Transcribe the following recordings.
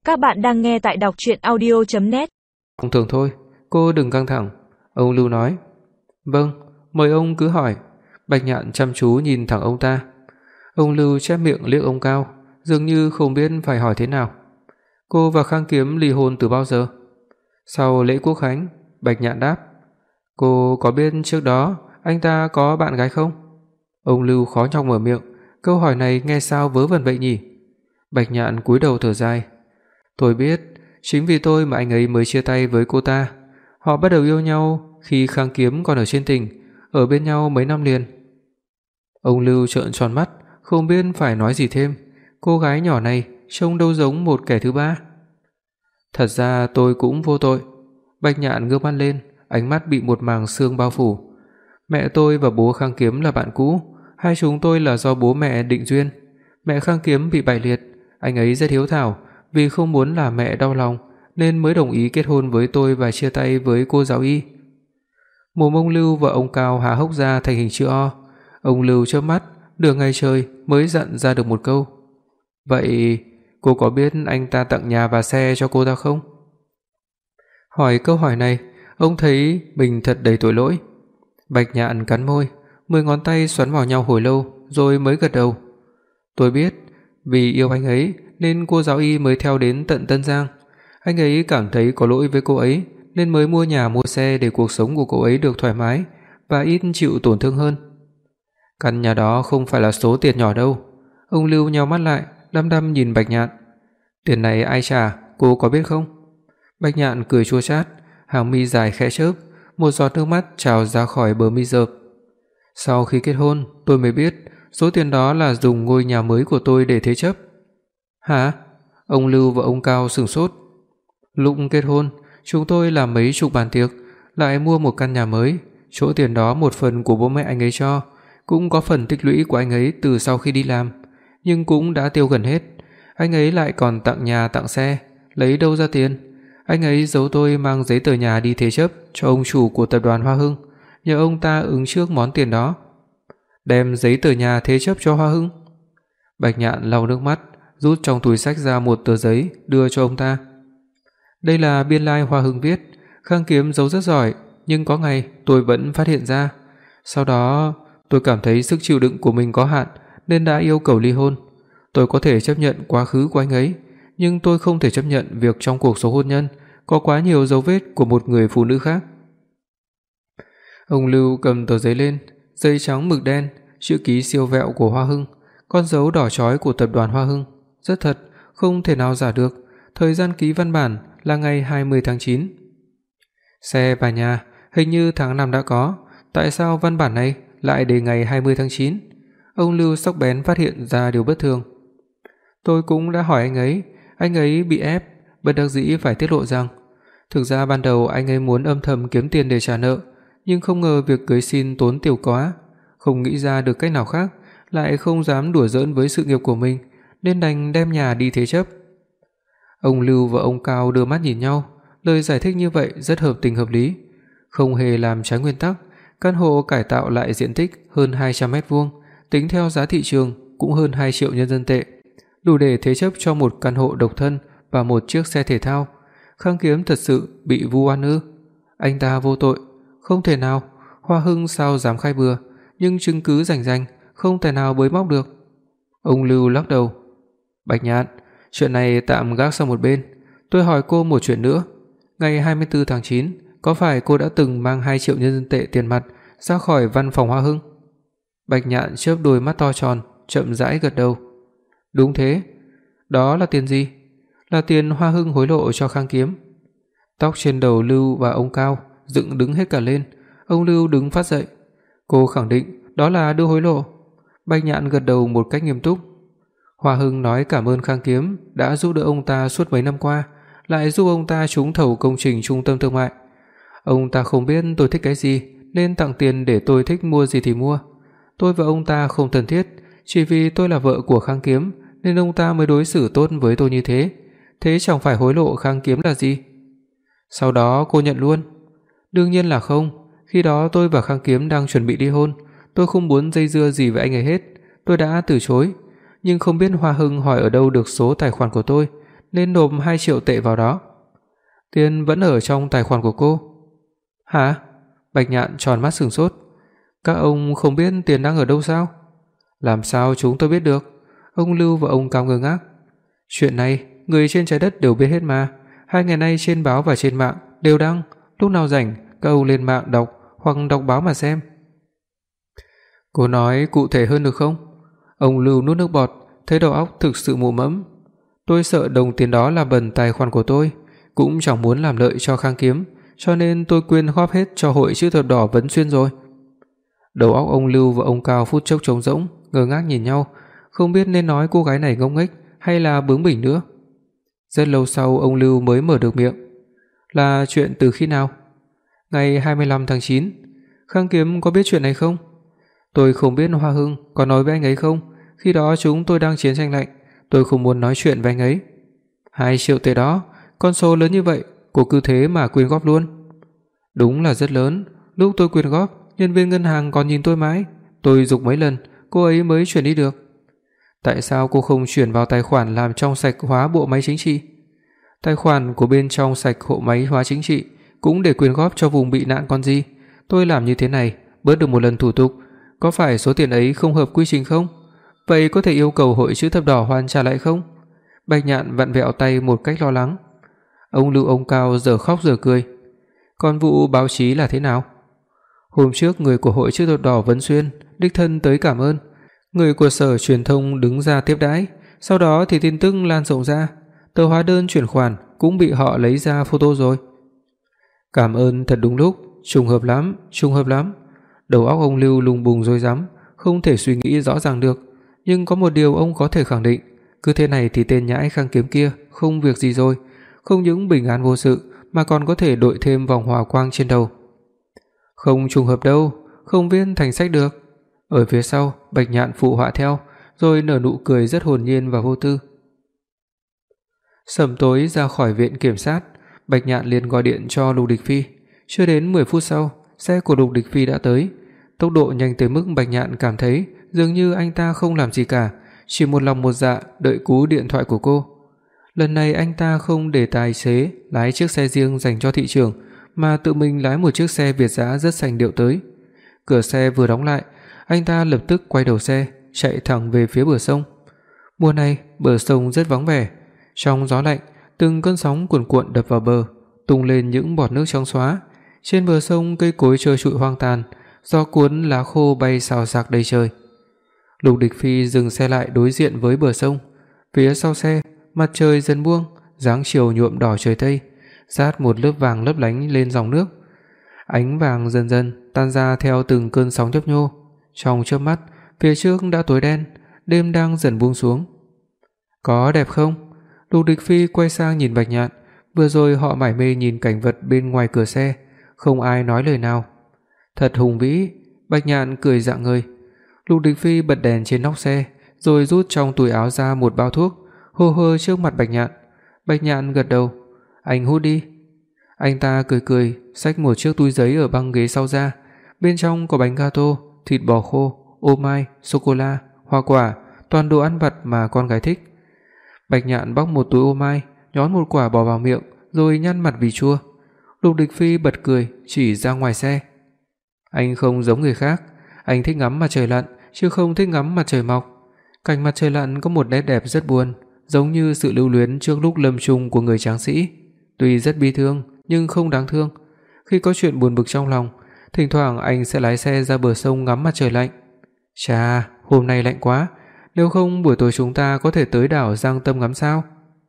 Các bạn đang nghe tại đọc truyện audio.net. Thông thường thôi, cô đừng căng thẳng, ông Lưu nói. Vâng, mời ông cứ hỏi. Bạch Nhạn chăm chú nhìn thẳng ông ta. Ông Lưu chép miệng liếc ông Cao, dường như không biết phải hỏi thế nào. Cô và Khang Kiếm ly hôn từ bao giờ? Sau lễ quốc khánh, Bạch Nhạn đáp. Cô có biết trước đó anh ta có bạn gái không? Ông Lưu khó nhọc mở miệng, câu hỏi này nghe sao vớ vẩn vậy nhỉ? Bạch Nhạn cúi đầu thở dài. Tôi biết, chính vì tôi mà anh ấy mới chia tay với cô ta. Họ bắt đầu yêu nhau khi Khang Kiếm còn ở trên tỉnh, ở bên nhau mấy năm liền. Ông Lưu trợn tròn mắt, không biết phải nói gì thêm. Cô gái nhỏ này trông đâu giống một kẻ thứ ba. Thật ra tôi cũng vô tội. Bạch Nhạn ngước mắt lên, ánh mắt bị một màng sương bao phủ. Mẹ tôi và bố Khang Kiếm là bạn cũ, hai chúng tôi là do bố mẹ định duyên. Mẹ Khang Kiếm bị bại liệt, anh ấy rất hiếu thảo, vì không muốn làm mẹ đau lòng nên mới đồng ý kết hôn với tôi và chia tay với cô giáo y. Mồm ông Lưu và ông Cao há hốc ra thành hình chữ O. Ông Lưu chớp mắt, nửa ngày trời mới dặn ra được một câu. Vậy cô có biết anh ta tặng nhà và xe cho cô ta không? Hỏi câu hỏi này, ông thấy mình thật đầy tội lỗi. Bạch Nhạn cắn môi, 10 ngón tay xoắn vào nhau hồi lâu rồi mới gật đầu. Tôi biết, vì yêu anh ấy nên cô giáo y mới theo đến tận Tân Giang. Anh ấy cảm thấy có lỗi với cô ấy nên mới mua nhà mua xe để cuộc sống của cô ấy được thoải mái và ít chịu tổn thương hơn. Căn nhà đó không phải là số tiền nhỏ đâu. Ông Lưu nheo mắt lại, đăm đăm nhìn Bạch Nhạn. Tiền này ai trả, cô có biết không? Bạch Nhạn cười chua chát, hàng mi dài khẽ chớp, một giọt nước mắt trào ra khỏi bờ mi rợp. Sau khi kết hôn, tôi mới biết số tiền đó là dùng ngôi nhà mới của tôi để thế chấp. Hả? Ông Lưu và ông Cao sửng sốt. Lúc kết hôn, chúng tôi làm mấy chục bàn tiệc, lại mua một căn nhà mới, chỗ tiền đó một phần của bố mẹ anh ấy cho, cũng có phần tích lũy của anh ấy từ sau khi đi làm, nhưng cũng đã tiêu gần hết. Anh ấy lại còn tặng nhà tặng xe, lấy đâu ra tiền? Anh ấy giấu tôi mang giấy tờ nhà đi thế chấp cho ông chủ của tập đoàn Hoa Hưng, nhờ ông ta ứng trước món tiền đó. Đem giấy tờ nhà thế chấp cho Hoa Hưng? Bạch Nhạn lau nước mắt, rút trong túi xách ra một tờ giấy đưa cho ông ta. Đây là biên lai Hoa Hưng viết, Khang Kiếm giấu rất giỏi, nhưng có ngày tôi vẫn phát hiện ra. Sau đó, tôi cảm thấy sức chịu đựng của mình có hạn nên đã yêu cầu ly hôn. Tôi có thể chấp nhận quá khứ của anh ấy, nhưng tôi không thể chấp nhận việc trong cuộc sống hôn nhân có quá nhiều dấu vết của một người phụ nữ khác. Ông Lưu cầm tờ giấy lên, giấy trắng mực đen, chữ ký siêu vẹo của Hoa Hưng, con dấu đỏ chói của tập đoàn Hoa Hưng, rất thật, không thể nào giả được. Thời gian ký văn bản là ngày 20 tháng 9. Xe và nhà hình như tháng 5 đã có, tại sao văn bản này lại để ngày 20 tháng 9? Ông Lưu sắc bén phát hiện ra điều bất thường. Tôi cũng đã hỏi anh ấy bị ép, bất đắc dĩ phải tiết lộ rằng thực ra ban đầu anh ấy muốn âm thầm kiếm tiền để trả nợ, nhưng không ngờ việc cưới xin tốn tiểu quá, không nghĩ ra được cách nào khác, lại không dám đùa giỡn với sự nghiệp của mình, nên đành đem nhà đi thế chấp. Ông Lưu và ông Cao đưa mắt nhìn nhau, lời giải thích như vậy rất hợp tình hợp lý, không hề làm trái nguyên tắc. Căn hộ cải tạo lại diện tích hơn 200 mét vuông, tính theo giá thị trường cũng hơn 2 triệu nhân dân tệ, đủ để thế chấp cho một căn hộ độc thân và một chiếc xe thể thao. Khang Kiếm thật sự bị vu oan ư? Anh ta vô tội, không thể nào. Hoa Hưng sao dám khai bừa, nhưng chứng cứ rành rành, không thể nào bới móc được. Ông Lưu lắc đầu. Bạch Nhạn, chuyện này tạm gác sang một bên. Tôi hỏi cô một chuyện nữa. Ngày 24 tháng 9, có phải cô đã từng mang 2 triệu nhân dân tệ tiền mặt ra khỏi văn phòng Hoa Hưng? Bạch Nhạn chớp đôi mắt to tròn, chậm rãi gật đầu. Đúng thế. Đó là tiền gì? Là tiền Hoa Hưng hối lộ cho Khang Kiếm. Tóc trên đầu Lưu và ông Cao dựng đứng hết cả lên. Ông Lưu đứng phát dậy. Cô khẳng định đó là đưa hối lộ? Bạch Nhạn gật đầu một cách nghiêm túc. Hoa Hưng nói cảm ơn Khang Kiếm đã giúp đỡ ông ta suốt mấy năm qua, lại giúp ông ta trúng thầu công trình trung tâm thương mại. Ông ta không biết tôi thích cái gì nên tặng tiền để tôi thích mua gì thì mua. Tôi và ông ta không thân thiết, chỉ vì tôi là vợ của Khang Kiếm nên ông ta mới đối xử tốt với tôi như thế. Thế chẳng phải hối lộ Khang Kiếm là gì? Sau đó cô nhận luôn? Đương nhiên là không. Khi đó tôi và Khang Kiếm đang chuẩn bị ly hôn, tôi không muốn dây dưa gì với anh ấy hết, tôi đã từ chối. Nhưng không biết Hoa Hưng hỏi ở đâu được số tài khoản của tôi, nên nộp 2 triệu tệ vào đó. Tiền vẫn ở trong tài khoản của cô. Hả? Bạch Nhạn tròn mắt sửng sốt. Các ông không biết tiền đang ở đâu sao? Làm sao chúng tôi biết được? Ông Lưu và ông Cao ngơ ngác. Chuyện này người trên trái đất đều biết hết mà. 2 ngày nay trên báo và trên mạng đều đăng, lúc nào rảnh các ông lên mạng đọc hoặc đọc báo mà xem. Cô nói cụ thể hơn được không? Ông Lưu nuốt nước bọt, thấy đầu óc thực sự mụ mẫm. Tôi sợ đồng tiền đó là bẩn tài khoản của tôi, cũng chẳng muốn làm lợi cho Khang Kiếm, cho nên tôi quyên góp hết cho hội chữ thập đỏ Vấn Xuyên rồi. Đầu óc ông Lưu và ông Cao phút chốc trống rỗng, ngơ ngác nhìn nhau, không biết nên nói cô gái này ngông nghếch hay là bướng bỉnh nữa. Rất lâu sau ông Lưu mới mở được miệng. Là chuyện từ khi nào? Ngày 25 tháng 9. Khang Kiếm có biết chuyện này không? Tôi không biết Hoa Hưng có nói với anh ấy không? Khi đó chúng tôi đang chiến tranh lạnh, tôi không muốn nói chuyện với anh ấy. 2 triệu tệ đó, con số lớn như vậy, cô cứ thế mà quyên góp luôn. Đúng là rất lớn, lúc tôi quyên góp, nhân viên ngân hàng còn nhìn tôi mãi, tôi giục mấy lần, cô ấy mới chuyển đi được. Tại sao cô không chuyển vào tài khoản làm trong sạch hóa bộ máy chính trị? Tài khoản của bên trong sạch hộ máy hóa chính trị cũng để quyên góp cho vùng bị nạn còn gì. Tôi làm như thế này, bớt được một lần thủ tục, có phải số tiền ấy không hợp quy trình không? Vậy có thể yêu cầu hội chữ thập đỏ hoàn trả lại không? Bạch Nhạn vặn vẹo tay một cách lo lắng. Ông Lưu ông Cao giờ khóc giờ cười. Còn vụ báo chí là thế nào? Hôm trước người của hội chữ thập đỏ Vấn Xuyên đích thân tới cảm ơn. Người của sở truyền thông đứng ra tiếp đãi, sau đó thì tin tức lan rộng ra, tờ hóa đơn chuyển khoản cũng bị họ lấy ra photo rồi. Cảm ơn thật đúng lúc, trùng hợp lắm. Đầu óc ông Lưu lùng bùng rối rắm, không thể suy nghĩ rõ ràng được, nhưng có một điều ông có thể khẳng định, cứ thế này thì tên nhãi Khang Kiếm kia không việc gì rồi, không những bình an vô sự mà còn có thể đội thêm vòng hào quang trên đầu. Không trùng hợp đâu, không viết thành sách được. Ở phía sau, Bạch Nhạn phụ họa theo, rồi nở nụ cười rất hồn nhiên và vô tư. Sầm tối ra khỏi viện kiểm sát, Bạch Nhạn liền gọi điện cho Lục Địch Phi. Chưa đến 10 phút sau, xe của Lục Địch Phi đã tới. Tốc độ nhanh tới mức Bạch Nhạn cảm thấy dường như anh ta không làm gì cả, chỉ một lòng một dạ đợi cú điện thoại của cô. Lần này anh ta không để tài xế lái chiếc xe riêng dành cho thị trường, mà tự mình lái một chiếc xe Việt dã rất sành điệu tới. Cửa xe vừa đóng lại, anh ta lập tức quay đầu xe, chạy thẳng về phía bờ sông. Mùa này, bờ sông rất vắng vẻ. Trong gió lạnh, từng cơn sóng cuồn cuộn đập vào bờ, tung lên những bọt nước trong xóa. Trên bờ sông cây cối trơ trụi hoang tàn, gió cuốn lá khô bay xào xạc đầy trời. Lục Địch Phi dừng xe lại đối diện với bờ sông. Phía sau xe, mặt trời dần buông, dáng chiều nhuộm đỏ trời Tây, rát một lớp vàng lấp lánh lên dòng nước. Ánh vàng dần dần tan ra theo từng cơn sóng nhấp nhô. Trong chớp mắt, phía trước đã tối đen, đêm đang dần buông xuống. Có đẹp không? Lục Địch Phi quay sang nhìn Bạch Nhạn, vừa rồi họ mải mê nhìn cảnh vật bên ngoài cửa xe, không ai nói lời nào. Thật hùng vĩ, Bạch Nhạn cười rạng ngời. Lục Địch Phi bật đèn trên nóc xe, rồi rút trong túi áo ra một bao thuốc, hô hơ trước mặt Bạch Nhạn. Bạch Nhạn gật đầu, "Anh hút đi." Anh ta cười cười, xách một chiếc túi giấy ở băng ghế sau ra, bên trong có bánh gato, thịt bò khô, ô mai, sô cô la, hoa quả, toàn đồ ăn vặt mà con gái thích. Bạch Nhạn bóc một túi ô mai, nhón một quả bỏ vào miệng, rồi nhăn mặt vì chua. Lục Địch Phi bật cười, chỉ ra ngoài xe. Anh không giống người khác, anh thích ngắm mặt trời lặn chứ không thích ngắm mặt trời mọc. Cảnh mặt trời lặn có một nét đẹp rất buồn, giống như sự lưu luyến trước lúc lâm chung của người tráng sĩ, tuy rất bi thương nhưng không đáng thương. Khi có chuyện buồn bực trong lòng, thỉnh thoảng anh sẽ lái xe ra bờ sông ngắm mặt trời lạnh. Chà, hôm nay lạnh quá, nếu không buổi tối chúng ta có thể tới đảo Giang Tâm ngắm sao?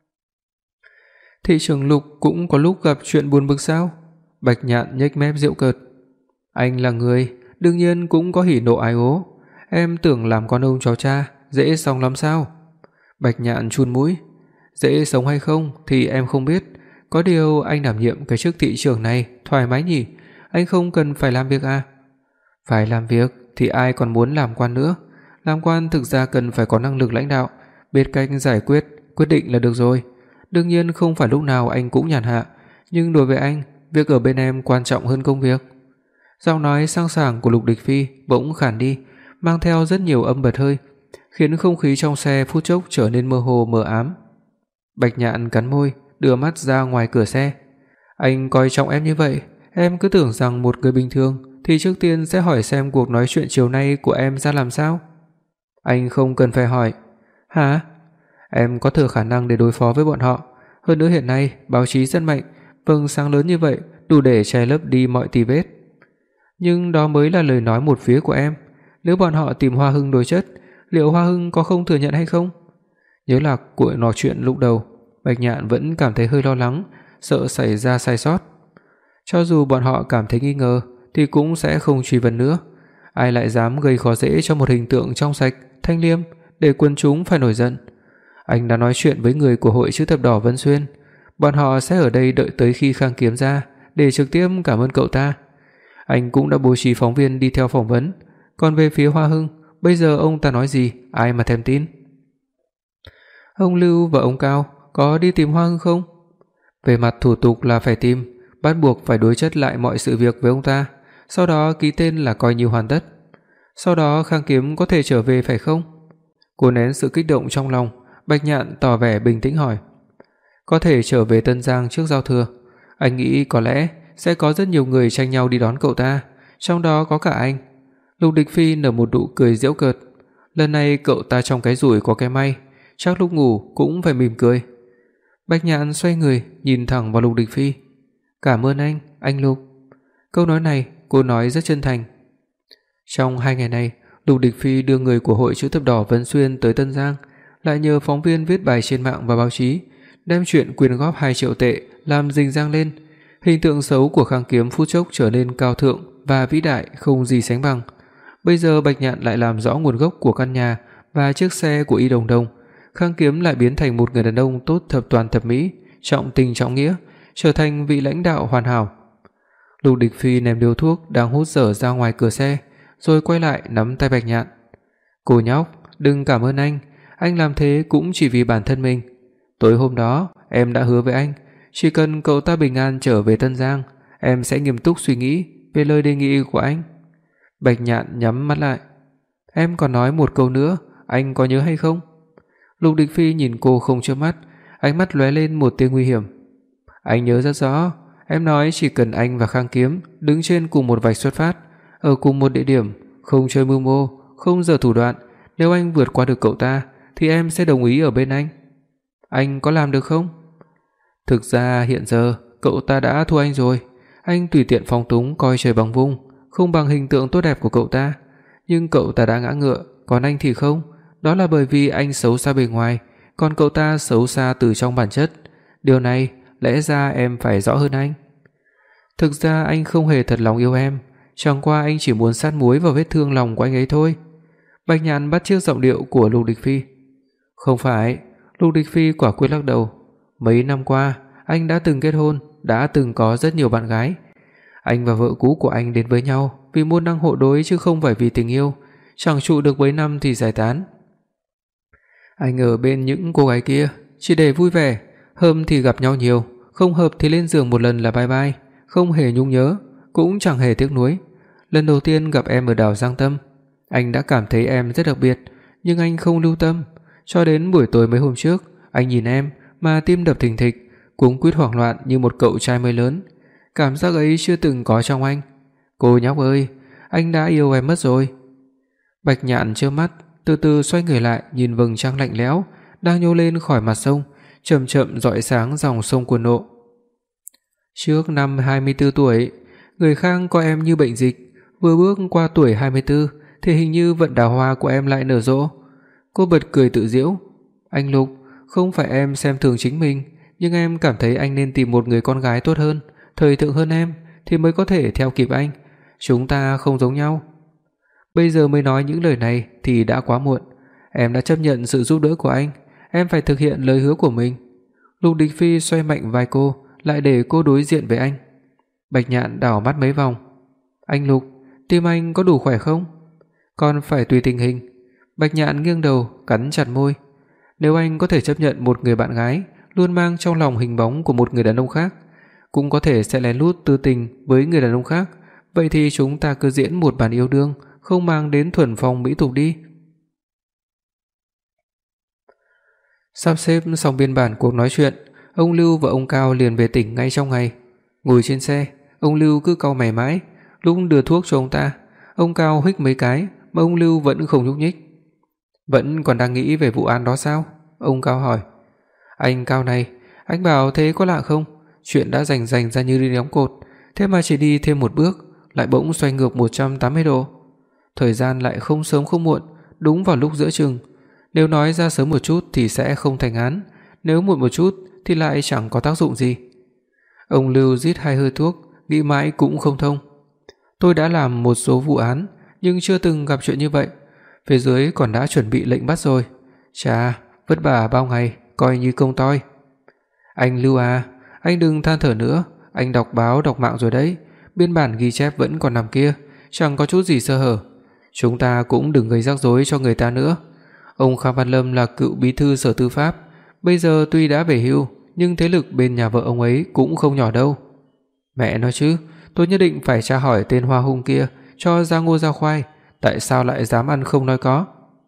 Thị trưởng Lục cũng có lúc gặp chuyện buồn bực sao? Bạch Nhạn nhếch mép giễu cợt. Anh là người, đương nhiên cũng có hỉ nộ ái ố. Em tưởng làm con ông cháu cha dễ sống lắm sao? Bạch Nhạn chun mũi. Dễ sống hay không thì em không biết, có điều anh đảm nhiệm cái chức thị trưởng này thoải mái nhỉ, anh không cần phải làm việc à? Phải làm việc thì ai còn muốn làm quan nữa. Làm quan thực ra cần phải có năng lực lãnh đạo, biết cách giải quyết, quyết định là được rồi. Đương nhiên không phải lúc nào anh cũng nhàn hạ, nhưng đối với anh, việc ở bên em quan trọng hơn công việc. Giọng nói sang sảng của Lục Địch Phi bỗng khản đi, mang theo rất nhiều âm bật hơi, khiến không khí trong xe phút chốc trở nên mơ hồ mờ ám. Bạch Nhạn cắn môi, đưa mắt ra ngoài cửa xe. Anh coi trọng em như vậy, em cứ tưởng rằng một người bình thường thì trước tiên sẽ hỏi xem cuộc nói chuyện chiều nay của em ra làm sao. Anh không cần phải hỏi. Hả? Em có thừa khả năng để đối phó với bọn họ, hơn nữa hiện nay báo chí rất mạnh, vầng sáng lớn như vậy đủ để che lấp đi mọi tì vết. Nhưng đó mới là lời nói một phía của em, nếu bọn họ tìm Hoa Hưng đối chất, liệu Hoa Hưng có không thừa nhận hay không? Nhớ lại cuộc nói chuyện lúc đầu, Bạch Nhạn vẫn cảm thấy hơi lo lắng, sợ xảy ra sai sót. Cho dù bọn họ cảm thấy nghi ngờ thì cũng sẽ không truy vấn nữa. Ai lại dám gây khó dễ cho một hình tượng trong sạch, thanh liêm để quần chúng phải nổi giận. Anh đã nói chuyện với người của Hội Chữ Thập Đỏ Vân Xuyên, bọn họ sẽ ở đây đợi tới khi Khang Kiếm ra để trực tiếp cảm ơn cậu ta. Anh cũng đã bố trí phóng viên đi theo phỏng vấn, còn về phía Hoa Hưng, bây giờ ông ta nói gì, ai mà thèm tin. Ông Lưu và ông Cao có đi tìm Hoa Hưng không? Về mặt thủ tục là phải tìm, bắt buộc phải đối chất lại mọi sự việc với ông ta, sau đó ký tên là coi như hoàn tất. Sau đó Khang Kiếm có thể trở về phải không? Cô nén sự kích động trong lòng, Bạch Nhạn tỏ vẻ bình tĩnh hỏi. Có thể trở về Tân Giang trước giao thừa. Anh nghĩ có lẽ sẽ có rất nhiều người tranh nhau đi đón cậu ta, trong đó có cả anh. Lục Địch Phi nở một nụ cười giễu cợt. Lần này cậu ta trong cái rủi có cái may, chắc lúc ngủ cũng phải mỉm cười. Bạch Nhạn xoay người, nhìn thẳng vào Lục Địch Phi. Cảm ơn anh Lục. Câu nói này cô nói rất chân thành. Trong 2 ngày này, Lục Địch Phi đưa người của Hội Chữ Thập Đỏ Vân Xuyên tới Tân Giang, lại nhờ phóng viên viết bài trên mạng và báo chí, đem chuyện quyên góp 2 triệu tệ làm rình rang lên. Hình tượng xấu của Khang Kiếm phút chốc trở nên cao thượng và vĩ đại không gì sánh bằng. Bây giờ Bạch Nhạn lại làm rõ nguồn gốc của căn nhà và chiếc xe của Y Đồng Đồng, Khang Kiếm lại biến thành một người đàn ông tốt thập toàn thập mỹ, trọng tình trọng nghĩa, trở thành vị lãnh đạo hoàn hảo. Lục Địch Phi ném điếu thuốc đang hút dở ra ngoài cửa xe, rồi quay lại nắm tay Bạch Nhạn. "Cô nhóc, đừng cảm ơn anh làm thế cũng chỉ vì bản thân mình. Tối hôm đó em đã hứa với anh, chỉ cần cậu ta bình an trở về Tân Giang, em sẽ nghiêm túc suy nghĩ về lời đề nghị của anh." Bạch Nhạn nhắm mắt lại. "Em còn nói một câu nữa, anh có nhớ hay không?" Lục Địch Phi nhìn cô không chớp mắt, ánh mắt lóe lên một tia nguy hiểm. "Anh nhớ rất rõ, em nói chỉ cần anh và Khang Kiếm đứng trên cùng một vạch xuất phát, ở cùng một địa điểm, không chơi mưu mô, không giở thủ đoạn, nếu anh vượt qua được cậu ta thì em sẽ đồng ý ở bên anh. Anh có làm được không?" Thực ra hiện giờ cậu ta đã thua anh rồi, anh tùy tiện phóng túng coi trời bằng vung, không bằng hình tượng tốt đẹp của cậu ta, nhưng cậu ta đã ngã ngựa, còn anh thì không, đó là bởi vì anh xấu xa bề ngoài, còn cậu ta xấu xa từ trong bản chất. Điều này lẽ ra em phải rõ hơn anh. Thực ra anh không hề thật lòng yêu em, chẳng qua anh chỉ muốn sát muối vào vết thương lòng của anh ấy thôi." Bạch Nhạn bắt chước giọng điệu của Lục Địch Phi. "Không phải." Lục Địch Phi quả quyết lắc đầu. "Mấy năm qua, anh đã từng kết hôn, đã từng có rất nhiều bạn gái. Anh và vợ cũ của anh đến với nhau vì môn đăng hộ đối chứ không phải vì tình yêu, chẳng trụ được mấy năm thì giải tán. Anh ở bên những cô gái kia chỉ để vui vẻ, hợp thì gặp nhau nhiều, không hợp thì lên giường một lần là bye bye, không hề nhung nhớ, cũng chẳng hề tiếc nuối. Lần đầu tiên gặp em ở đảo Giang Tâm, anh đã cảm thấy em rất đặc biệt, nhưng anh không lưu tâm, cho đến buổi tối mấy hôm trước, anh nhìn em mà tim đập thình thịch, cuống quýt hoảng loạn như một cậu trai mới lớn. Cảm giác ấy chưa từng có trong anh. Cô nhóc ơi, anh đã yêu em mất rồi." Bạch Nhạn trơ mắt, từ từ xoay người lại nhìn vầng trăng lạnh lẽo đang nhô lên khỏi mặt sông, chậm chậm rọi sáng dòng sông cuồn nộ. "Trước năm 24 tuổi, người Khang coi em như bệnh dịch, vừa bước qua tuổi 24 thì hình như vận đào hoa của em lại nở rộ." Cô bật cười tự giễu. "Anh Lục, không phải em xem thường chính mình, nhưng em cảm thấy anh nên tìm một người con gái tốt hơn, thời thượng hơn em thì mới có thể theo kịp anh. Chúng ta không giống nhau." Bây giờ mới nói những lời này thì đã quá muộn. Em đã chấp nhận sự giúp đỡ của anh, em phải thực hiện lời hứa của mình. Lục Địch Phi xoay mạnh vai cô, lại để cô đối diện với anh. Bạch Nhạn đảo mắt mấy vòng. "Anh Lục, tim anh có đủ khỏe không?" "Còn phải tùy tình hình." Bạch Nhạn nghiêng đầu, cắn chặt môi. "Nếu anh có thể chấp nhận một người bạn gái luôn mang trong lòng hình bóng của một người đàn ông khác, cũng có thể sẽ lén lút tư tình với người đàn ông khác, vậy thì chúng ta cứ diễn một bản yêu đương, không mang đến thuần phong mỹ tục đi." Sắp xếp xong biên bản cuộc nói chuyện, ông Lưu và ông Cao liền về tỉnh ngay trong ngày. Ngồi trên xe, ông Lưu cứ cau mày mãi, lúc đưa thuốc cho ông ta, ông Cao huých mấy cái mà ông Lưu vẫn không nhúc nhích. Vẫn còn đang nghĩ về vụ án đó sao? Ông Cao hỏi. Anh Cao này, anh bảo thế có lạ không? Chuyện đã rành ra như đi đóng cột, thế mà chỉ đi thêm một bước lại bỗng xoay ngược 180 độ. Thời gian lại không sớm không muộn, đúng vào lúc giữa chừng. Nếu nói ra sớm một chút thì sẽ không thành án, nếu muộn một chút thì lại chẳng có tác dụng gì. Ông Lưu rít 2 hơi thuốc, nghĩ mãi cũng không thông. Tôi đã làm một số vụ án nhưng chưa từng gặp chuyện như vậy. Phía dưới còn đã chuẩn bị lệnh bắt rồi. Chà, vất vả bao ngày, coi như công toi. Anh Lưu à, anh đừng than thở nữa, anh đọc báo đọc mạng rồi đấy, biên bản ghi chép vẫn còn nằm kia, chẳng có chút gì sơ hở. Chúng ta cũng đừng gây rắc rối cho người ta nữa. Ông Kha Văn Lâm là cựu bí thư Sở Tư pháp, bây giờ tuy đã về hưu nhưng thế lực bên nhà vợ ông ấy cũng không nhỏ đâu. Mẹ nói chứ, tôi nhất định phải tra hỏi tên Hoa Hung kia cho ra ngô ra khoai, tại sao lại dám ăn không nói có.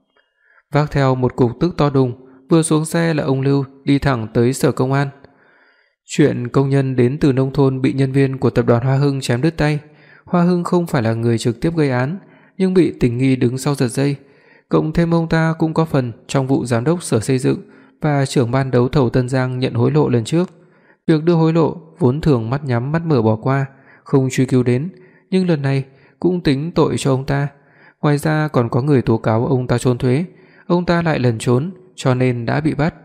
Vác theo một cục tức to đùng, vừa xuống xe là ông Lưu đi thẳng tới sở công an. Chuyện công nhân đến từ nông thôn bị nhân viên của tập đoàn Hoa Hưng chém đứt tay. Hoa Hưng không phải là người trực tiếp gây án, nhưng bị tình nghi đứng sau giật dây, cộng thêm ông ta cũng có phần trong vụ giám đốc Sở Xây dựng và trưởng ban đấu thầu Tân Giang nhận hối lộ lần trước. Việc đưa hối lộ vốn thường mắt nhắm mắt mở bỏ qua, không truy cứu đến, nhưng lần này cũng tính tội cho ông ta. Ngoài ra còn có người tố cáo ông ta trốn thuế, ông ta lại lẩn trốn cho nên đã bị bắt.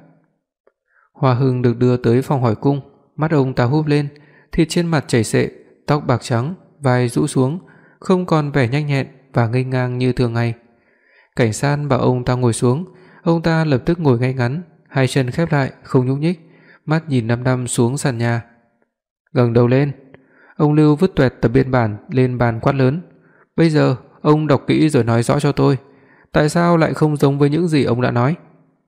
Hoa Hưng được đưa tới phòng hỏi cung, mắt ông ta húp lên, thịt trên mặt chảy xệ, tóc bạc trắng, vai rũ xuống, không còn vẻ nhanh nhẹn và ngây ngang như thường ngày. Cảnh sát bảo ông ta ngồi xuống, ông ta lập tức ngồi ngay ngắn, hai chân khép lại không nhúc nhích, mắt nhìn đăm đăm xuống sàn nhà. Ngẩng đầu lên, ông Lưu vứt toẹt tập biên bản lên bàn quát lớn. Bây giờ ông đọc kỹ rồi nói rõ cho tôi, tại sao lại không giống với những gì ông đã nói?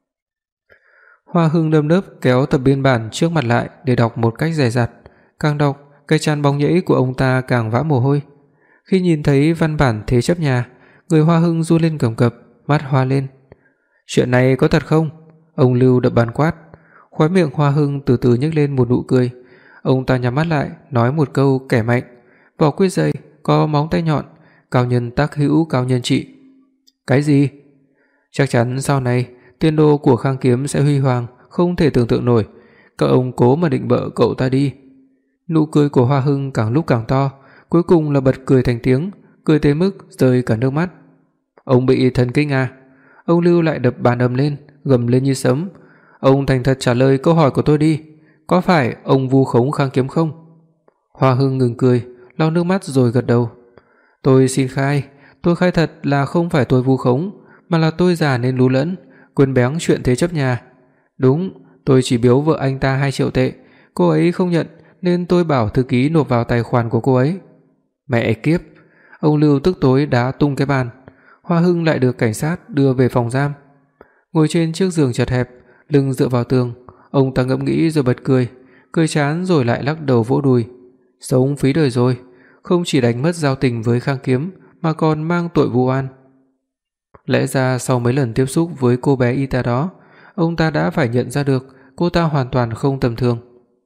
Hoa Hưng đâm đớp kéo tập biên bản trước mặt lại để đọc một cách dè dặt, càng đọc, cái trán bóng nhễ của ông ta càng vã mồ hôi. Khi nhìn thấy văn bản thế chấp nhà, người Hoa Hưng run lên cầm cập, mắt hoa lên. Chuyện này có thật không? Ông Lưu đập bàn quát. Khóe miệng Hoa Hưng từ từ nhếch lên một nụ cười. Ông ta nhắm mắt lại, nói một câu kẻ mạnh, vỏ quýt dày, có móng tay nhọn, cao nhân tác hữu cao nhân trị. Cái gì? Chắc chắn sau này tiền đồ của Khang Kiếm sẽ huy hoàng, không thể tưởng tượng nổi. Các ông cố mà định bợ cậu ta đi. Nụ cười của Hoa Hưng càng lúc càng to, cuối cùng là bật cười thành tiếng, cười tới mức rơi cả nước mắt. Ông bị thần kinh à? Ông Lưu lại đập bàn ầm lên, gầm lên như sấm. Ông thành thật trả lời câu hỏi của tôi đi, có phải ông vu khống Khang Kiếm không? Hoa Hưng ngừng cười, lau nước mắt rồi gật đầu. Tôi xin khai, tôi khai thật là không phải tôi vu khống, mà là tôi già nên lú lẫn, quên béng chuyện thế chấp nhà. Đúng, tôi chỉ biếu vợ anh ta 2 triệu tệ, cô ấy không nhận nên tôi bảo thư ký nộp vào tài khoản của cô ấy. Mẹ kiếp, ông Lưu tức tối đá tung cái bàn. Hoa Hưng lại được cảnh sát đưa về phòng giam. Ngồi trên chiếc giường chật hẹp, lưng dựa vào tường, ông ta ngẫm nghĩ rồi bật cười, cười chán rồi lại lắc đầu vỗ đùi. Sống phí đời rồi, không chỉ đánh mất giao tình với Khang Kiếm mà còn mang tội vu oan. Lẽ ra sau mấy lần tiếp xúc với cô bé y tá đó, ông ta đã phải nhận ra được cô ta hoàn toàn không tầm thường.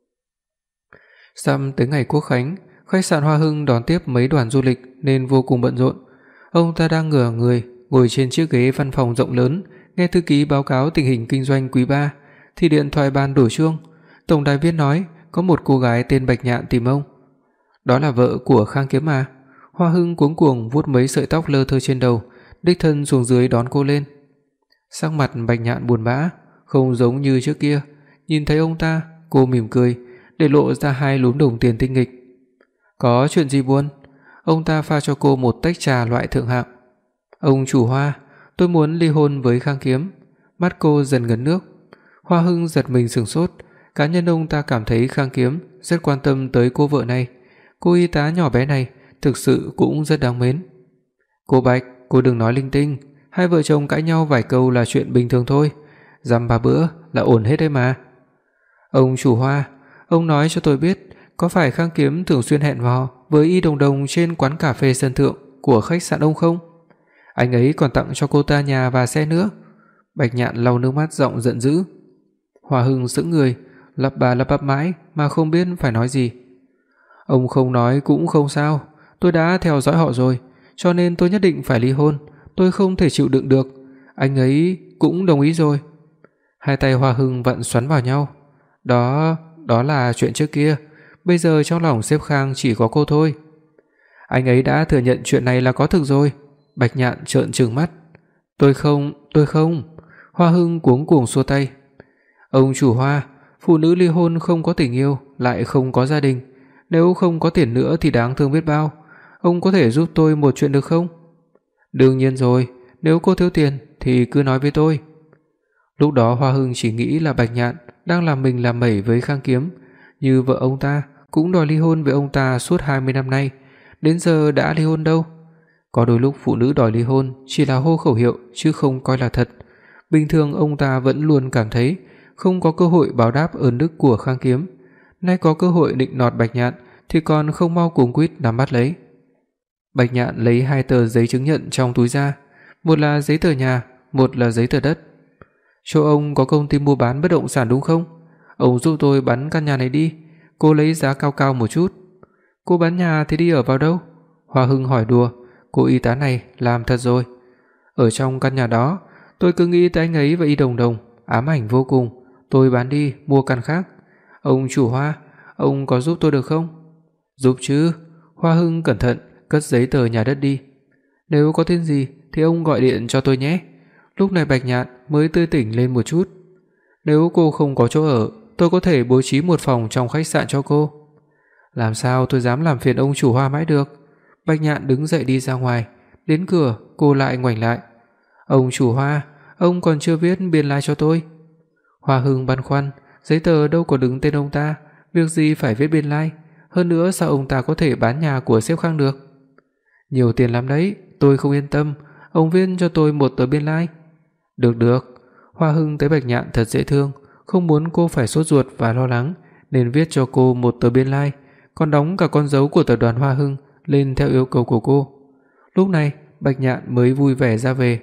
Sắp tới ngày Quốc khánh, khách sạn Hoa Hưng đón tiếp mấy đoàn du lịch nên vô cùng bận rộn. Ông ta đang ngửa người ngồi trên chiếc ghế văn phòng rộng lớn, nghe thư ký báo cáo tình hình kinh doanh quý 3 thì điện thoại bàn đổ chuông. Tổng đài viên nói có một cô gái tên Bạch Nhạn tìm ông. Đó là vợ của Khang Kiếm mà. Hoa Hưng cuống cuồng vuốt mấy sợi tóc lơ thơ trên đầu, đích thân xuống dưới đón cô lên. Sắc mặt Bạch Nhạn buồn bã, không giống như trước kia. Nhìn thấy ông ta, cô mỉm cười, để lộ ra 2 lúm đồng tiền tinh nghịch. Có chuyện gì buồn? Ông ta pha cho cô một tách trà loại thượng hạng. Ông chủ Hoa, tôi muốn ly hôn với Khang Kiếm. Mắt cô dần ngấn nước. Hoa Hưng giật mình sửng sốt. Cá nhân ông ta cảm thấy Khang Kiếm rất quan tâm tới cô vợ này. Cô y tá nhỏ bé này thực sự cũng rất đáng mến. Cô Bạch, cô đừng nói linh tinh. 2 vợ chồng cãi nhau vài câu là chuyện bình thường thôi. Dăm 3 bữa là ổn hết đấy mà. Ông chủ Hoa, ông nói cho tôi biết, có phải Khang Kiếm thường xuyên hẹn hò với Y Đồng Đồng trên quán cà phê sân thượng của khách sạn ông không? Anh ấy còn tặng cho cô ta nhà và xe nữa. Bạch Nhạn lau nước mắt giọng giận dữ. Hoa Hưng sững người, lắp ba lắp bắp mãi mà không biết phải nói gì. Ông không nói cũng không sao, tôi đã theo dõi họ rồi, cho nên tôi nhất định phải ly hôn, tôi không thể chịu đựng được. Anh ấy cũng đồng ý rồi. Hai tay Hoa Hưng vặn xoắn vào nhau. Đó là chuyện trước kia, bây giờ trong lòng Xếp Khang chỉ có cô thôi. Anh ấy đã thừa nhận chuyện này là có thực rồi. Bạch Nhạn trợn trừng mắt. Tôi không. Hoa Hưng cuống cuồng xua tay. Ông chủ Hoa, phụ nữ ly hôn không có tình yêu, lại không có gia đình, nếu không có tiền nữa thì đáng thương biết bao. Ông có thể giúp tôi một chuyện được không? Đương nhiên rồi, nếu cô thiếu tiền thì cứ nói với tôi. Lúc đó Hoa Hưng chỉ nghĩ là Bạch Nhạn đang làm mình làm mẩy với Khang Kiếm, như vợ ông ta cũng đòi ly hôn với ông ta suốt 20 năm nay, đến giờ đã ly hôn đâu. Có đôi lúc phụ nữ đòi ly hôn chỉ là hô khẩu hiệu chứ không coi là thật. Bình thường ông ta vẫn luôn cảm thấy không có cơ hội báo đáp ơn đức của Khang Kiếm, nay có cơ hội nịnh nọt Bạch Nhạn thì còn không mau cuống quýt nắm bắt lấy. Bạch Nhạn lấy 2 tờ giấy chứng nhận trong túi ra, một là giấy tờ nhà, một là giấy tờ đất. Chỗ ông có công ty mua bán bất động sản đúng không? Ông giúp tôi bán căn nhà này đi, cô lấy giá cao cao một chút. Cô bán nhà thì đi ở vào đâu? Hoa Hưng hỏi đùa, cô y tá này làm thật rồi. Ở trong căn nhà đó, tôi cứ nghĩ tới anh ấy và Y Đồng Đồng, ám ảnh vô cùng, tôi bán đi mua căn khác. Ông chủ Hoa, ông có giúp tôi được không? Giúp chứ. Hoa Hưng cẩn thận cất giấy tờ nhà đất đi. Nếu có tin gì thì ông gọi điện cho tôi nhé. Lúc này Bạch Nhạn mới tươi tỉnh lên một chút. Nếu cô không có chỗ ở, tôi có thể bố trí một phòng trong khách sạn cho cô. Làm sao tôi dám làm phiền ông chủ Hoa mãi được. Bạch Nhạn đứng dậy đi ra ngoài, đến cửa cô lại ngoảnh lại. Ông chủ Hoa, ông còn chưa viết biên lai cho tôi. Hoa Hưng băn khoăn, giấy tờ đâu có đứng tên ông ta, việc gì phải viết biên lai, hơn nữa sao ông ta có thể bán nhà của Xếp Khang được? Nhiều tiền lắm đấy, tôi không yên tâm, ông viết cho tôi một tờ biên lai. Được. Hoa Hưng thấy Bạch Nhạn thật dễ thương, không muốn cô phải sốt ruột và lo lắng, nên viết cho cô một tờ biên lai, còn đóng cả con dấu của tập đoàn Hoa Hưng lên theo yêu cầu của cô. Lúc này, Bạch Nhạn mới vui vẻ ra về.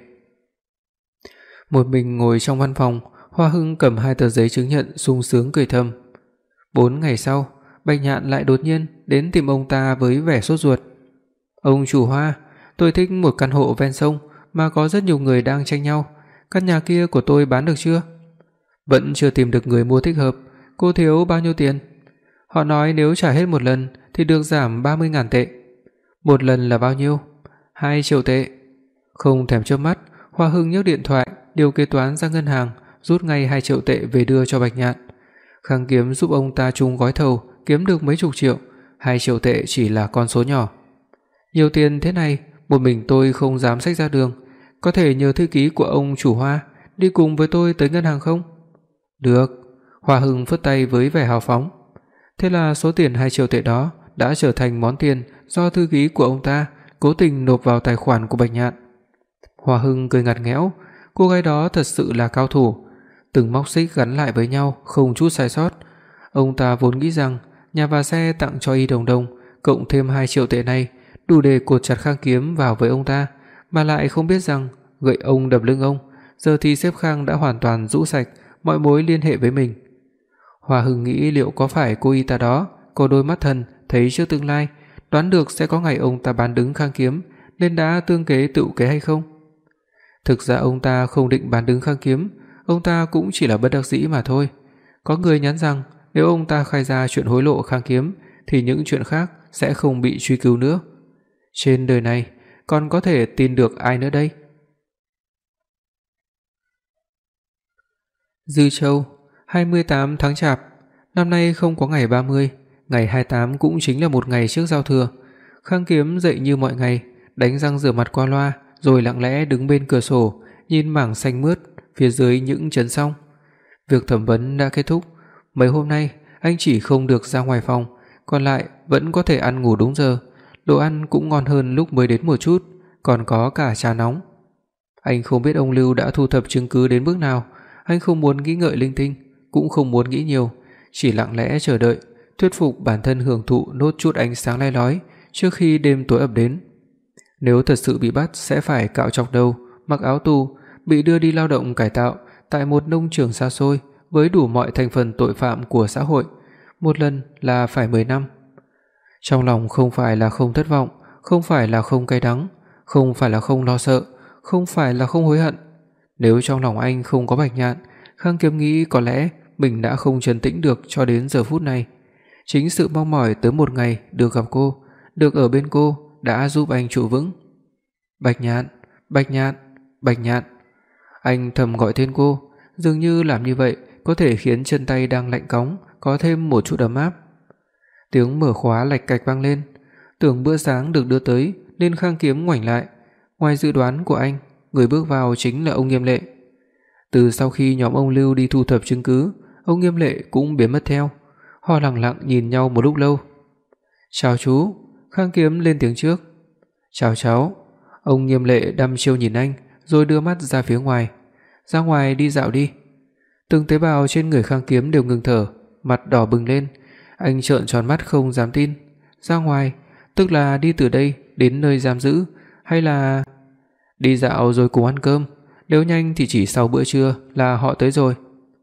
Một mình ngồi trong văn phòng, Hoa Hưng cầm 2 tờ giấy chứng nhận sung sướng cười thầm. 4 ngày sau, Bạch Nhạn lại đột nhiên đến tìm ông ta với vẻ sốt ruột. Ông chủ Hoa, tôi thích một căn hộ ven sông mà có rất nhiều người đang tranh nhau, căn nhà kia của tôi bán được chưa? Vẫn chưa tìm được người mua thích hợp, cô thiếu bao nhiêu tiền? Họ nói nếu trả hết một lần thì được giảm 30.000 tệ. Một lần là bao nhiêu? 2 triệu tệ. Không thèm chớp mắt, Hoa Hưng nhấc điện thoại, điều kế toán ra ngân hàng, rút ngay 2 triệu tệ về đưa cho Bạch Nhạn. Khang Kiếm giúp ông ta trúng gói thầu, kiếm được mấy chục triệu, 2 triệu tệ chỉ là con số nhỏ. Nhiều tiền thế này, một mình tôi không dám xách ra đường, có thể nhờ thư ký của ông chủ Hoa đi cùng với tôi tới ngân hàng không? Được, Hoa Hưng phất tay với vẻ hào phóng. Thế là số tiền 2 triệu tệ đó đã trở thành món tiền do thư ký của ông ta cố tình nộp vào tài khoản của Bạch Nhạn. Hoa Hưng cười ngặt nghẽo, cô gái đó thật sự là cao thủ, từng móc xích gắn lại với nhau không chút sai sót. Ông ta vốn nghĩ rằng nhà và xe tặng cho Y Đồng Đồng cộng thêm 2 triệu tệ này đủ để cột chặt Khang Kiếm vào với ông ta, mà lại không biết rằng gậy ông đập lưng ông, giờ thì Xếp Khang đã hoàn toàn rũ sạch mọi mối liên hệ với mình. Hoa Hưng nghĩ liệu có phải cô y tá đó có đôi mắt thần thấy trước tương lai, đoán được sẽ có ngày ông ta bán đứng Khang Kiếm nên đã tương kế tựu kế hay không? Thực ra ông ta không định bán đứng Khang Kiếm, ông ta cũng chỉ là bất đắc dĩ mà thôi. Có người nhắn rằng nếu ông ta khai ra chuyện hối lộ Khang Kiếm thì những chuyện khác sẽ không bị truy cứu nữa. Trên đời này còn có thể tin được ai nữa đây? Dư Châu, 28 tháng Chạp. Năm nay không có ngày 30, ngày 28 cũng chính là một ngày trước giao thừa. Khang Kiếm dậy như mọi ngày, đánh răng rửa mặt qua loa, rồi lặng lẽ đứng bên cửa sổ, nhìn mảng xanh mướt phía dưới những chấn song. Việc thẩm vấn đã kết thúc, mấy hôm nay anh chỉ không được ra ngoài phòng, còn lại vẫn có thể ăn ngủ đúng giờ. Đồ ăn cũng ngon hơn lúc mới đến một chút, còn có cả trà nóng. Anh không biết ông Lưu đã thu thập chứng cứ đến bước nào, anh không muốn nghĩ ngợi linh tinh, cũng không muốn nghĩ nhiều, chỉ lặng lẽ chờ đợi, thuyết phục bản thân hưởng thụ nốt chút ánh sáng le lói trước khi đêm tối ập đến. Nếu thật sự bị bắt sẽ phải cạo chọc đầu, mặc áo tù, bị đưa đi lao động cải tạo tại một nông trường xa xôi, với đủ mọi thành phần tội phạm của xã hội, một lần là phải 10 năm. Trong lòng không phải là không thất vọng, không phải là không cay đắng, không phải là không lo sợ, không phải là không hối hận. Nếu trong lòng anh không có Bạch Nhạn, Khang Kiếm nghĩ có lẽ mình đã không trấn tĩnh được cho đến giờ phút này. Chính sự mong mỏi tới một ngày được gặp cô, được ở bên cô đã giúp anh trụ vững. Bạch Nhạn, Bạch Nhạn, Bạch Nhạn. Anh thầm gọi tên cô, dường như làm như vậy có thể khiến chân tay đang lạnh cóng có thêm một chút ấm áp. Tiếng mở khóa lạch cạch vang lên, tưởng bữa sáng được đưa tới nên Khang Kiếm ngoảnh lại. Ngoài dự đoán của anh, người bước vào chính là ông Nghiêm Lệ. Từ sau khi nhóm ông Lưu đi thu thập chứng cứ, ông Nghiêm Lệ cũng biến mất theo. Họ lặng lặng nhìn nhau một lúc lâu. "Chào chú." Khang Kiếm lên tiếng trước. "Chào cháu." Ông Nghiêm Lệ đăm chiêu nhìn anh, rồi đưa mắt ra phía ngoài. "Ra ngoài đi dạo đi." Từng tế bào trên người Khang Kiếm đều ngừng thở, mặt đỏ bừng lên. Anh trợn tròn mắt không dám tin. Ra ngoài, tức là đi từ đây đến nơi giam giữ, hay là đi dạo rồi cùng ăn cơm? Nếu nhanh thì chỉ sau bữa trưa là họ tới rồi.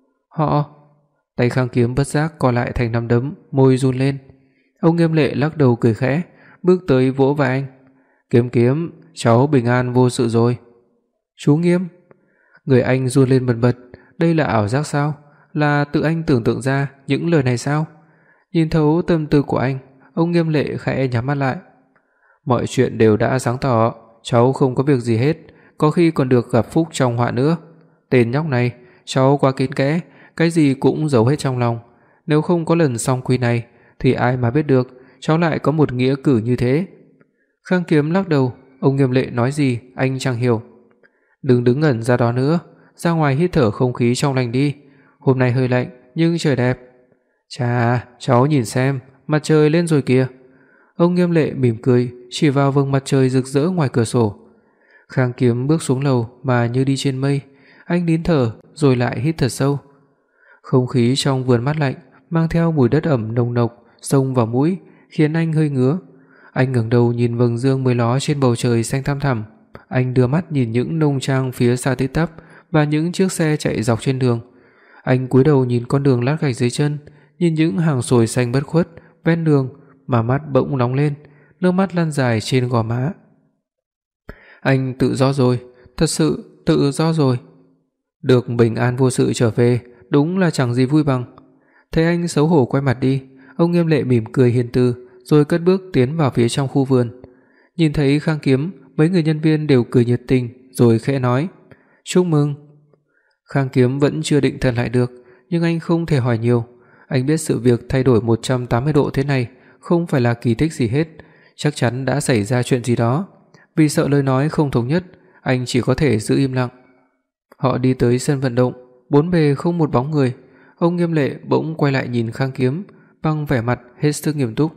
Họ? Tay Khang Kiếm bất giác co lại thành nắm đấm, môi run lên. Ông Nghiêm Lệ lắc đầu cười khẽ, bước tới vỗ vai anh. "Kiếm Kiếm, cháu bình an vô sự rồi." "Chú Nghiêm." Người anh run lên bần bật, đây là ảo giác sao? Là tự anh tưởng tượng ra những lời này sao? Nhìn thấu tâm tư của anh, ông Nghiêm Lệ khẽ nhắm mắt lại. "Mọi chuyện đều đã sáng tỏ, cháu không có việc gì hết, có khi còn được gặp phúc trong họa nữa. Tên nhóc này, cháu quá kín kẽ, cái gì cũng giấu hết trong lòng, nếu không có lần song quy này thì ai mà biết được cháu lại có một nghĩa cử như thế." Khang Kiếm lắc đầu, ông Nghiêm Lệ nói gì anh chẳng hiểu. "Đừng đứng ngẩn ra đó nữa, ra ngoài hít thở không khí trong lành đi, hôm nay hơi lạnh nhưng trời đẹp." "Chà, cháu nhìn xem, mặt trời lên rồi kìa." Ông Nghiêm Lệ mỉm cười, chỉ vào vầng mặt trời rực rỡ ngoài cửa sổ. Khang Kiếm bước xuống lầu mà như đi trên mây, anh nín thở rồi lại hít thật sâu. Không khí trong vườn mát lạnh mang theo mùi đất ẩm nồng nộc xông vào mũi, khiến anh hơi ngứa. Anh ngẩng đầu nhìn vầng dương mới ló trên bầu trời xanh thăm thẳm. Anh đưa mắt nhìn những nông trang phía xa tít tắp và những chiếc xe chạy dọc trên đường. Anh cúi đầu nhìn con đường lát gạch dưới chân, nhìn những hàng xồi xanh bất khuất ven đường mà mắt bỗng nóng lên, nước mắt lăn dài trên gò má. Anh tự do rồi, thật sự tự do rồi. Được bình an vô sự trở về, đúng là chẳng gì vui bằng. Thấy anh xấu hổ quay mặt đi, ông Nghiêm Lệ mỉm cười hiền từ, rồi cất bước tiến vào phía trong khu vườn. Nhìn thấy Khang Kiếm, mấy người nhân viên đều cười nhiệt tình, rồi khẽ nói: "Chúc mừng." Khang Kiếm vẫn chưa định thần lại được, nhưng anh không thể hỏi nhiều. Anh biết sự việc thay đổi 180 độ thế này không phải là kỳ tích gì hết, chắc chắn đã xảy ra chuyện gì đó. Vì sợ lời nói không thống nhất, anh chỉ có thể giữ im lặng. Họ đi tới sân vận động, bốn bề không một bóng người. Ông Nghiêm Lệ bỗng quay lại nhìn Khang Kiếm bằng vẻ mặt hết sức nghiêm túc.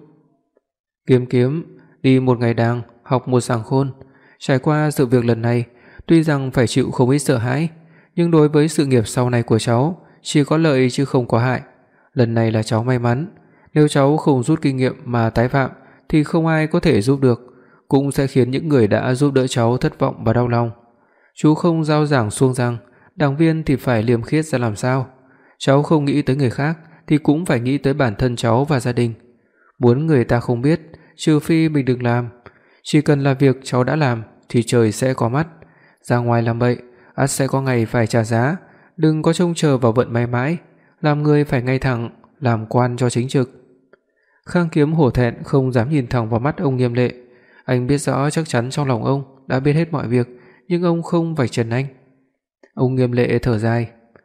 "Kiếm Kiếm, đi một ngày đàng, học một sàng khôn. Trải qua sự việc lần này, tuy rằng phải chịu không ít sợ hãi, nhưng đối với sự nghiệp sau này của cháu chỉ có lợi chứ không có hại. Lần này là cháu may mắn, nếu cháu không rút kinh nghiệm mà tái phạm thì không ai có thể giúp được, cũng sẽ khiến những người đã giúp đỡ cháu thất vọng và đau lòng. Chú không giao giảng xuông rằng đảng viên thì phải liêm khiết ra làm sao. Cháu không nghĩ tới người khác thì cũng phải nghĩ tới bản thân cháu và gia đình. Muốn người ta không biết, trừ phi mình đừng làm. Chỉ cần là việc cháu đã làm thì trời sẽ có mắt. Ra ngoài làm bậy, ắt sẽ có ngày phải trả giá. Đừng có trông chờ vào vận may mãi. Làm người phải ngay thẳng, làm quan cho chính trực." Khang Kiếm hổ thẹn không dám nhìn thẳng vào mắt ông Nghiêm Lệ. Anh biết rõ chắc chắn trong lòng ông đã biết hết mọi việc, nhưng ông không vạch trần anh. Ông Nghiêm Lệ thở dài: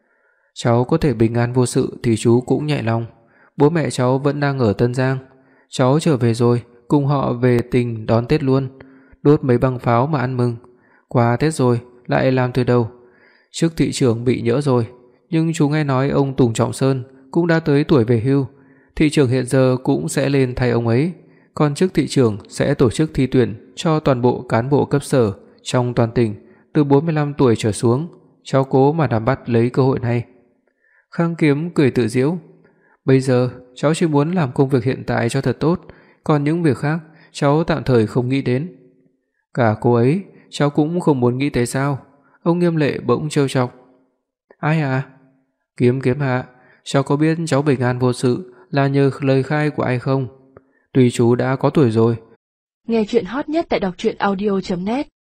"Cháu có thể bình an vô sự thì chú cũng nhẹ lòng. Bố mẹ cháu vẫn đang ở Tân Giang. Cháu trở về rồi, cùng họ về tỉnh đón Tết luôn, đốt mấy băng pháo mà ăn mừng. Qua Tết rồi lại làm từ đầu. Chức thị trưởng bị nhỡ rồi, nhưng chú nghe nói ông Tùng Trọng Sơn cũng đã tới tuổi về hưu, thị trưởng hiện giờ cũng sẽ lên thay ông ấy, còn chức thị trưởng sẽ tổ chức thi tuyển cho toàn bộ cán bộ cấp sở trong toàn tỉnh từ 45 tuổi trở xuống, cháu cố mà nắm bắt lấy cơ hội này." Khang Kiếm cười tự giễu: "Bây giờ cháu chỉ muốn làm công việc hiện tại cho thật tốt, còn những việc khác cháu tạm thời không nghĩ đến." "Cả cô ấy cháu cũng không muốn nghĩ tới sao?" Ông Nghiêm Lệ bỗng trêu chọc. "Ai à?" Kiếm Kiếm hạ, cháu có biết cháu bình an vô sự là nhờ lời khai của ai không? Tuy chú đã có tuổi rồi. Nghe truyện hot nhất tại đọc truyện audio net